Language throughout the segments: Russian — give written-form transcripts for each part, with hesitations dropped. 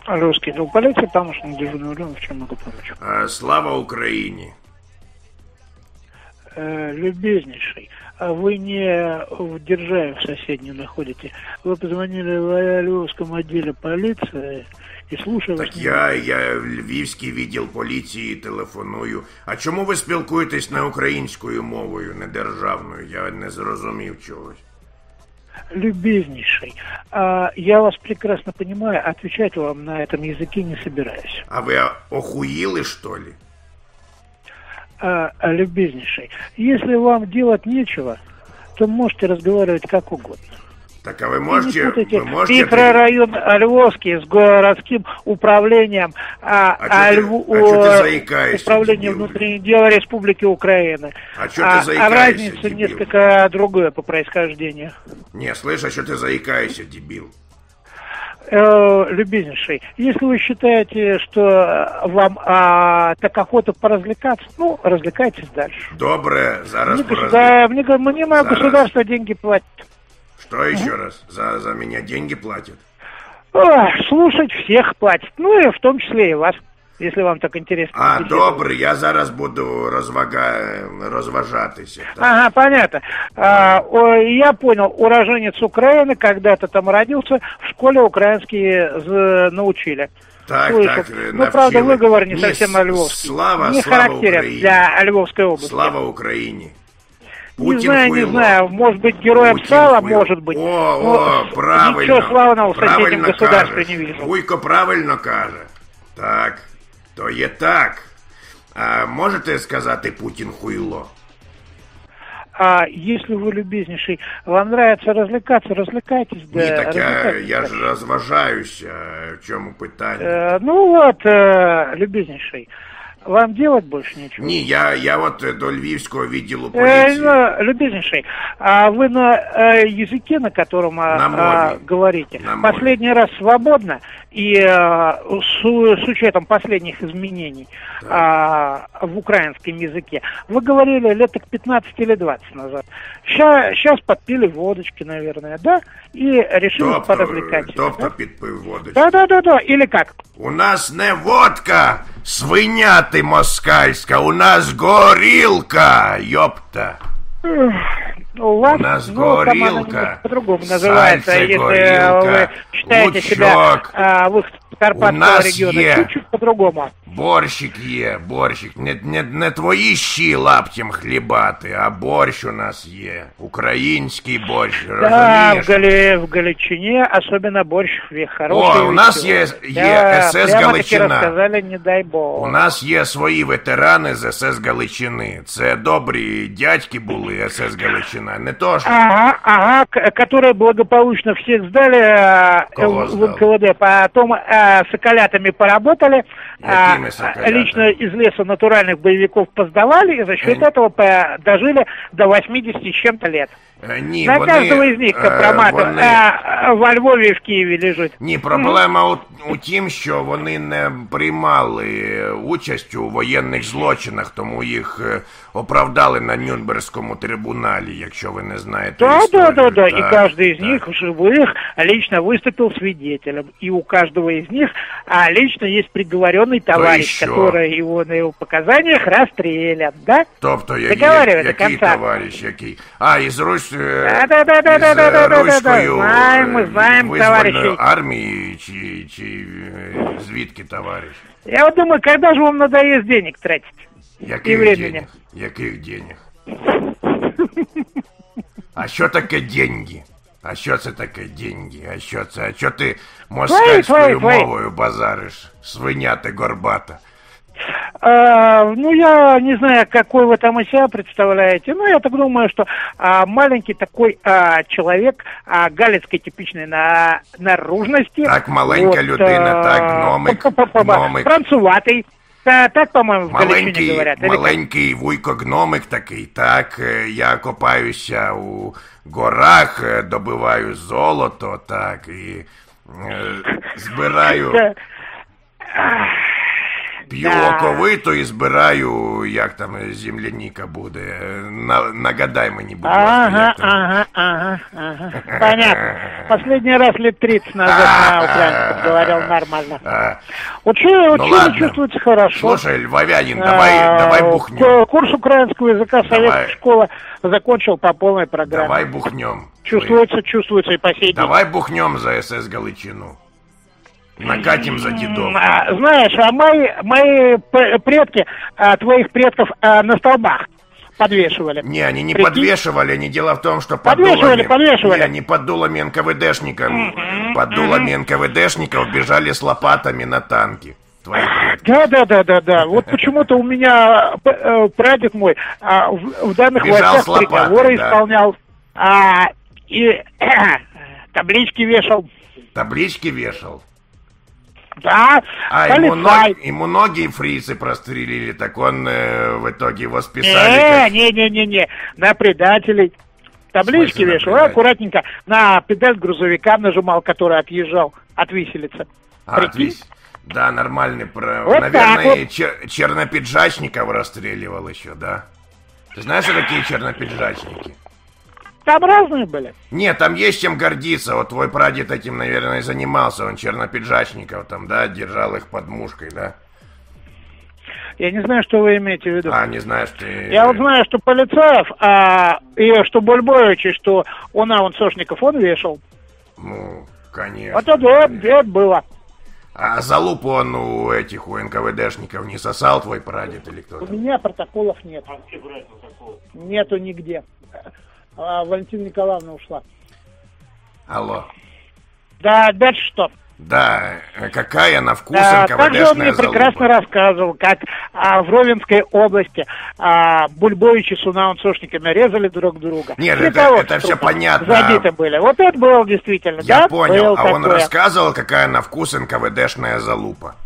Русский дел полиции, тамошний дежурный в чем могу помочь? Слава Україні. Любезнейший, а вы не в Державе в соседней находите? Вы позвонили в Львовском отделе полиции і слушаю вас. Так я в Львівський відділ поліції телефоную. А чому ви спілкуєтесь не українською мовою, не державною? Я не зрозумів чогось. Любезнейший, я вас прекрасно понимаю, отвечать вам на этом языке не собираюсь. А вы охуели, что ли? Любезнейший, если вам делать нечего, то можете разговаривать как угодно. Так а вы можете... Микрорайон Львовский с городским управлением что ты заикаешься, управлением внутренних дел Республики Украины. А что ты заикаешься, разница дебил? Несколько другое по происхождению. Не, слышь, а что ты заикаешься, дебил? Любезнейший, если вы считаете, что вам так охота поразвлекаться, ну, развлекайтесь дальше. Добре, зараз мне мое государство деньги платит. Что еще раз? За меня деньги платят? Слушать всех платят, ну и в том числе и вас, если вам так интересно. Добре, я зараз буду розважатися. Так. Ага, понятно. Я понял, уроженец Украины, когда-то там родился, в школе украинские научили. Так, слышу. так, ну, правда, выговор не совсем львовский. Слава не характерен Украине. для Львовской области. Слава Украине. Не знаю, может быть, героем сала, может быть. Правильно. Ничего славного в соседнем государстве не вижу. Вуйко правильно каже. Так, то є так. А можете сказати Путін хуйло? Если вы, любезнейший, вам нравится развлекаться, развлекайтесь. Ні, так я ж розважаюся. В чому питання? Любезнейший, вам делать больше нечего? Ні, я от до Львівського відділу поліції. Любезнейший, вы на языке, на котором говорите, последний раз свободно и с учетом последних изменений в украинском языке, вы говорили лет так 15 или 20 назад. Сейчас подпили водочки, наверное, да? И решили поразвлекать. Тобто підпив водочки. Да, или как? У нас не водка, свиня ти москальська, у нас горілка, йопта. У нас горілка, по-другому называется, если горілка, вы считаете лучок. себя в Карпатского региона, чуть-чуть по-другому. Борщик є, борщик. Не твої щі лаптем хлібати, а борщ у нас є. Український борщ, розумієш? Да, в Галичине особенно борщ хороший. У нас є СС Галичина. Розказали, не дай Бог. У нас є свої ветерани з СС Галичини. Це добрі дядьки були СС Галичина, не то ж. Ага, которые благополучно всех сдали в НКВД, потом соколятами поработали. Лично из леса натуральных боевиков поздавали, и за счет этого дожили до 80 с чем-то лет. На каждого из них компроматов во Львові і в Києві лежить. Ні, проблема у тім, що вони не приймали участь у воєнних злочинах, тому їх оправдали на Нюрнберзькому трибуналі, якщо ви не знаєте історію. Да, и каждый из них живых лично выступил свидетелем. И у каждого из них лично есть приговоренный товарищ, который его на его показаниях расстрелян, да? Тобто, який товарищ, який? Із руською визвольної армії, чи звідки товарищ? Я вот думаю, когда же вам надоест денег тратить? Яких денег? А що таке деньги? А що це таке деньги? А що ти москальською мовою базариш? Свиня ти горбата. Я не знаю, какой вы там из себя представляете, но я так думаю, что маленький такой человек галицкой типичной наружности. Так, маленька людина, так, гномик. Француватий. Так, по-моему, в Галичині говорять. Маленький вуйко-гномик такий, так, я копаюся у горах, добиваю золото, так, і збираю... П'ю оковиту і збираю, як там земляніка буде. Нагадай мені, будь ласка. Ага. Понятно. Последний раз лет 30 назад на украинском говорил нормально. Учили чувствуется хорошо. Слушай, Львовянин, давай бухнем. Курс украинского языка советская школа закончил по полной программе. Давай бухнем. Чувствуется и по сей день. Давай бухнем за СС Галичину. Накатим за дедов. Знаешь, мои предки, твоих предков на столбах подвешивали. Не, они не подвешивали, они дело в том, что подвешивали. Не, они под дулами НКВДшников. Под дулами НКВДшников бежали с лопатами на танки. Твои предки. Да. Вот почему-то у меня прадед мой в данных властях приговоры исполнял и таблички вешал. Таблички вешал? Да, ему ноги фрицы прострелили, так он в итоге его списали. Не, на предателей. Таблички вешал, аккуратненько на педаль грузовика нажимал, который отъезжал от виселицы. Да, нормальный. Вот наверное, чернопиджачников расстреливал еще, да? Ты знаешь, что такие чернопиджачники? Там разные были. Нет, там есть чем гордиться. Вот твой прадед этим, наверное, и занимался. Он чернопиджачников там, да, держал их под мушкой, да? Я не знаю, что вы имеете в виду. Не знаешь ты... Я вот знаю, что Полицаев, и что Бульбович, и что он Сошников, он вешал. Ну, конечно. Вот это было. А залупу он у НКВДшников не сосал, твой прадед или кто-то? У меня протоколов нет. А где брать протокол? Нету нигде. Валентина Николаевна ушла. Алло. Да, дальше что? Да, какая на вкус НКВДшная залупа. Также он мне прекрасно рассказывал, как в Ровенской области Бульбовичи с Сошниками резали друг друга. Нет, это все понятно. Забиты были. Вот это было действительно. Я понял, он рассказывал, какая на вкус НКВДшная залупа.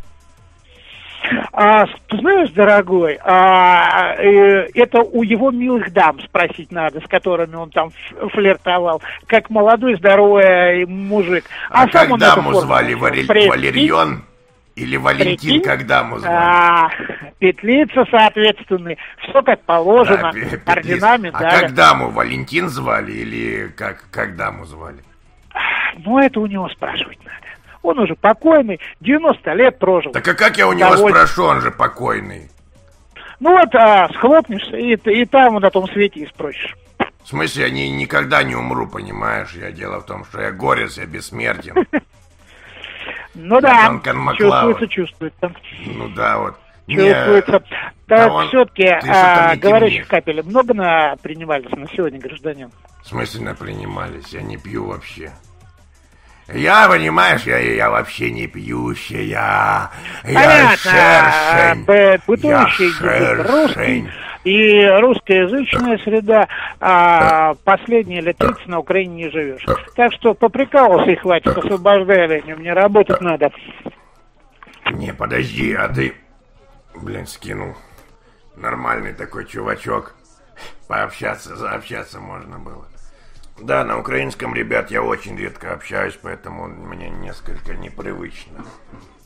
Ты знаешь, дорогой, это у его милых дам спросить надо, с которыми он там флиртовал, как молодой здоровый мужик. Как даму звали? Валерьон или Валентин, как даму звали? Петлица, соответственно, все как положено, орденами. Как даму Валентин звали или как даму звали? Ну, это у него спрашивать надо. Он уже покойный, 90 лет прожил. Так а как я у него спрошу, он же покойный? Ну вот, схлопнешься, и там на том свете и спросишь. В смысле, я никогда не умру, понимаешь? Дело в том, что я горец, я бессмертен. Ну да, чувствуется. Ну да, вот. Чувствуется. Так, все-таки, говорящих капель много принимались на сегодня, гражданин? В смысле напринимались? Я не пью вообще. Я, понимаешь, я вообще не пьющая. Я шершень. Бытующий язык русский и русскоязычная среда, последние лет 30 на Украине не живешь. Так что поприкалывался и хватит, освобождай Леню, мне работать надо. Не, подожди, а ты, скинул. Нормальный такой чувачок. Заобщаться можно было. Да, на украинском, ребят, я очень редко общаюсь, поэтому мне несколько непривычно.